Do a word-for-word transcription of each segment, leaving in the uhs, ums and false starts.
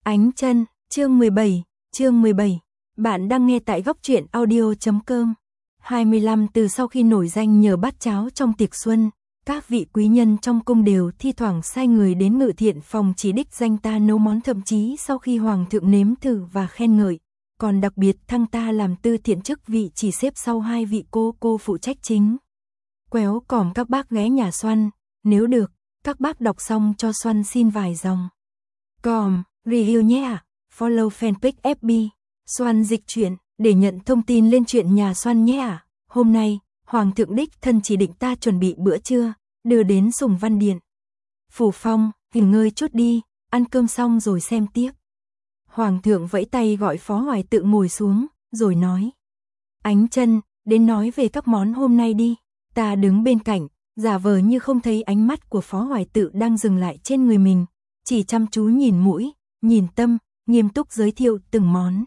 Ánh chân, chương mười bảy, chương mười bảy. Bạn đang nghe tại góc truyện audio chấm com. hai mươi lăm từ sau khi nổi danh nhờ bát cháo trong tiệc xuân, các vị quý nhân trong cung đều thi thoảng sai người đến ngự thiện phòng chỉ đích danh ta nấu món, thậm chí sau khi hoàng thượng nếm thử và khen ngợi, còn đặc biệt thăng ta làm tư thiện chức vị chỉ xếp sau hai vị cô cô phụ trách chính. Quéo còm các bác ghé nhà Xoăn, nếu được, các bác đọc xong cho Xoăn xin vài dòng. Còm, review nhé ạ, follow fanpage ép bê, Xoăn dịch truyện, để nhận thông tin lên chuyện nhà Xoăn nhé ạ. Hôm nay, Hoàng thượng đích thân chỉ định ta chuẩn bị bữa trưa, đưa đến Sùng Văn Điện. Phủ Phong, nghỉ ngơi chút đi, ăn cơm xong rồi xem tiếp. Hoàng thượng vẫy tay gọi Phó Hoài Tự ngồi xuống, rồi nói. Ánh chân, đến nói về các món hôm nay đi. Ta đứng bên cạnh, giả vờ như không thấy ánh mắt của Phó Hoài Tự đang dừng lại trên người mình, chỉ chăm chú nhìn mũi, nhìn tâm, nghiêm túc giới thiệu từng món.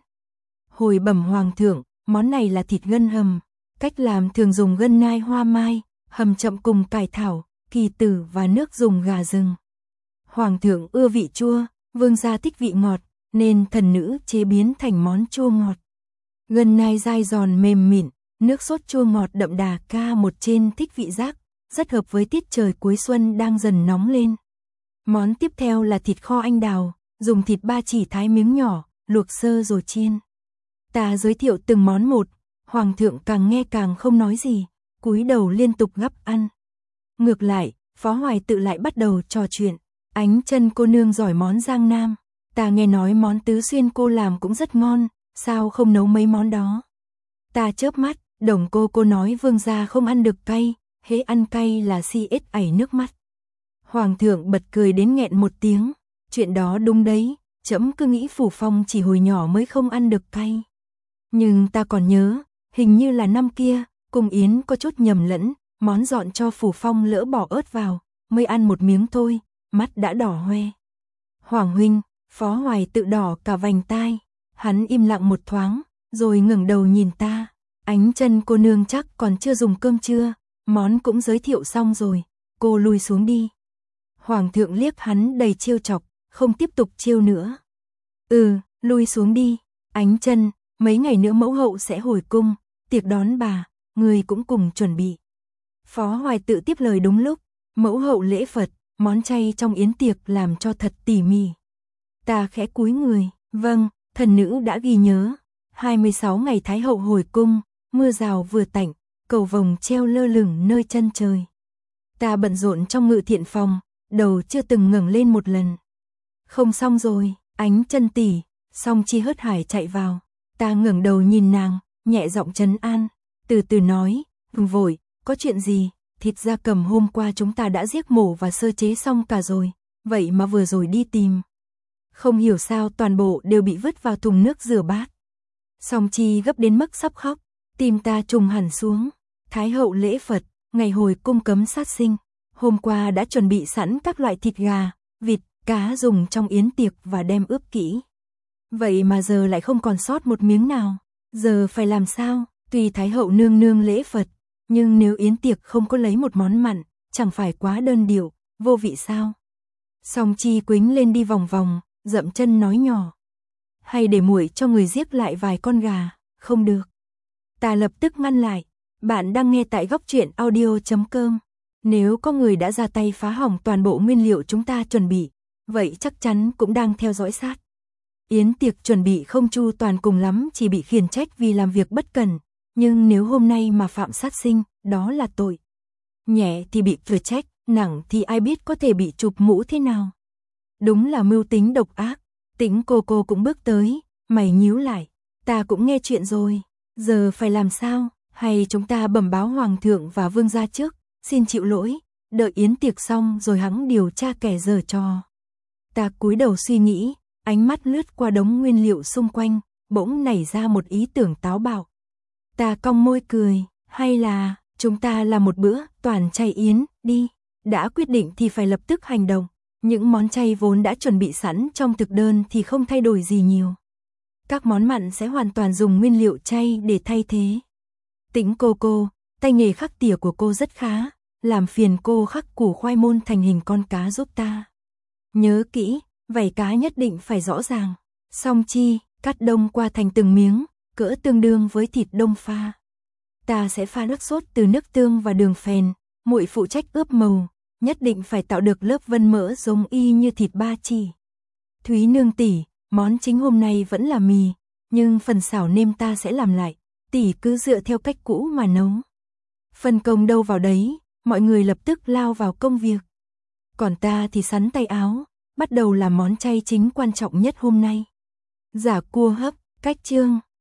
Hồi bẩm Hoàng thượng, món này là thịt gân hầm, cách làm thường dùng gân nai hoa mai, hầm chậm cùng cải thảo, kỳ tử và nước dùng gà rừng. Hoàng thượng ưa vị chua, vương gia thích vị ngọt, nên thần nữ chế biến thành món chua ngọt. Gân nai dai giòn mềm mịn, nước sốt chua ngọt đậm đà ca một trên thích vị giác, rất hợp với tiết trời cuối xuân đang dần nóng lên. Món tiếp theo là thịt kho anh đào, dùng thịt ba chỉ thái miếng nhỏ, luộc sơ rồi chiên. Ta giới thiệu từng món một, Hoàng thượng càng nghe càng không nói gì, cúi đầu liên tục gắp ăn. Ngược lại, Phó Hoài Tự lại bắt đầu trò chuyện. Ánh chân cô nương giỏi món Giang Nam, ta nghe nói món Tứ Xuyên cô làm cũng rất ngon, sao không nấu mấy món đó? Ta chớp mắt, Đồng cô cô nói vương gia không ăn được cay, hễ ăn cay là si ết ảy nước mắt. Hoàng thượng bật cười đến nghẹn một tiếng, chuyện đó đúng đấy, trẫm cứ nghĩ Phủ Phong chỉ hồi nhỏ mới không ăn được cay. Nhưng ta còn nhớ, hình như là năm kia, Cung Yến có chút nhầm lẫn, món dọn cho Phủ Phong lỡ bỏ ớt vào, mới ăn một miếng thôi, mắt đã đỏ hoe. Hoàng huynh, Phó Hoài Tự đỏ cả vành tai, hắn im lặng một thoáng, rồi ngẩng đầu nhìn ta. Ánh chân cô nương chắc còn chưa dùng cơm trưa, món cũng giới thiệu xong rồi, cô lui xuống đi. Hoàng thượng liếc hắn đầy trêu chọc, không tiếp tục trêu nữa. Ừ, lui xuống đi, Ánh chân, mấy ngày nữa mẫu hậu sẽ hồi cung, tiệc đón bà, người cũng cùng chuẩn bị. Phó Hoài Tự tiếp lời đúng lúc, mẫu hậu lễ Phật, món chay trong yến tiệc làm cho thật tỉ mỉ. Ta khẽ cúi người, vâng, thần nữ đã ghi nhớ. hai mươi sáu ngày Thái hậu hồi cung, mưa rào vừa tạnh, cầu vồng treo lơ lửng nơi chân trời. Ta bận rộn trong ngự thiện phòng, đầu chưa từng ngẩng lên một lần. Không xong rồi, Ánh chân tỷ, Song Chi hớt hải chạy vào. Ta ngẩng đầu nhìn nàng, nhẹ giọng trấn an, từ từ nói, đừng vội, có chuyện gì? Thịt gia cầm hôm qua chúng ta đã giết mổ và sơ chế xong cả rồi, vậy mà vừa rồi đi tìm. Không hiểu sao toàn bộ đều bị vứt vào thùng nước rửa bát. Song Chi gấp đến mức sắp khóc, tim ta trùng hẳn xuống. Thái hậu lễ Phật, ngày hồi cung cấm sát sinh, hôm qua đã chuẩn bị sẵn các loại thịt gà, vịt, cá dùng trong yến tiệc và đem ướp kỹ. Vậy mà giờ lại không còn sót một miếng nào, giờ phải làm sao? Tuy Thái hậu nương nương lễ Phật, nhưng nếu yến tiệc không có lấy một món mặn, chẳng phải quá đơn điệu, vô vị sao? Song Chi quính lên đi vòng vòng, dậm chân nói nhỏ. Hay để muội cho người giết lại vài con gà, không được. Ta lập tức ngăn lại, bạn đang nghe tại góc truyện audio chấm com. Nếu có người đã ra tay phá hỏng toàn bộ nguyên liệu chúng ta chuẩn bị, vậy chắc chắn cũng đang theo dõi sát. Yến tiệc chuẩn bị không chu toàn cùng lắm chỉ bị khiển trách vì làm việc bất cẩn, nhưng nếu hôm nay mà phạm sát sinh, đó là tội. Nhẹ thì bị thừa trách, nặng thì ai biết có thể bị chụp mũ thế nào. Đúng là mưu tính độc ác. Tĩnh cô cô cũng bước tới, mày nhíu lại, ta cũng nghe chuyện rồi, giờ phải làm sao? Hay chúng ta bẩm báo hoàng thượng và vương gia trước, xin chịu lỗi, đợi yến tiệc xong rồi hắn điều tra kẻ giở trò. Ta cúi đầu suy nghĩ, ánh mắt lướt qua đống nguyên liệu xung quanh, bỗng nảy ra một ý tưởng táo bạo. Ta cong môi cười, hay là chúng ta làm một bữa toàn chay yến đi, đã quyết định thì phải lập tức hành động. Những món chay vốn đã chuẩn bị sẵn trong thực đơn thì không thay đổi gì nhiều. Các món mặn sẽ hoàn toàn dùng nguyên liệu chay để thay thế. Tĩnh cô cô, tay nghề khắc tỉa của cô rất khá, làm phiền cô khắc củ khoai môn thành hình con cá giúp ta. Nhớ kỹ, Vảy cá nhất định phải rõ ràng. Xong chi, cắt đông qua thành từng miếng, cỡ tương đương với thịt đông pha. Ta sẽ pha nước sốt từ nước tương và đường phèn, muội phụ trách ướp màu, nhất định phải tạo được lớp vân mỡ giống y như thịt ba chỉ. Thúy nương tỷ, món chính hôm nay vẫn là mì, nhưng phần xào nêm ta sẽ làm lại, tỷ cứ dựa theo cách cũ mà nấu. Phân công đâu vào đấy, mọi người lập tức lao vào công việc. Còn ta thì sắn tay áo, bắt đầu làm món chay chính quan trọng nhất hôm nay. Giả cua hấp, cách chương.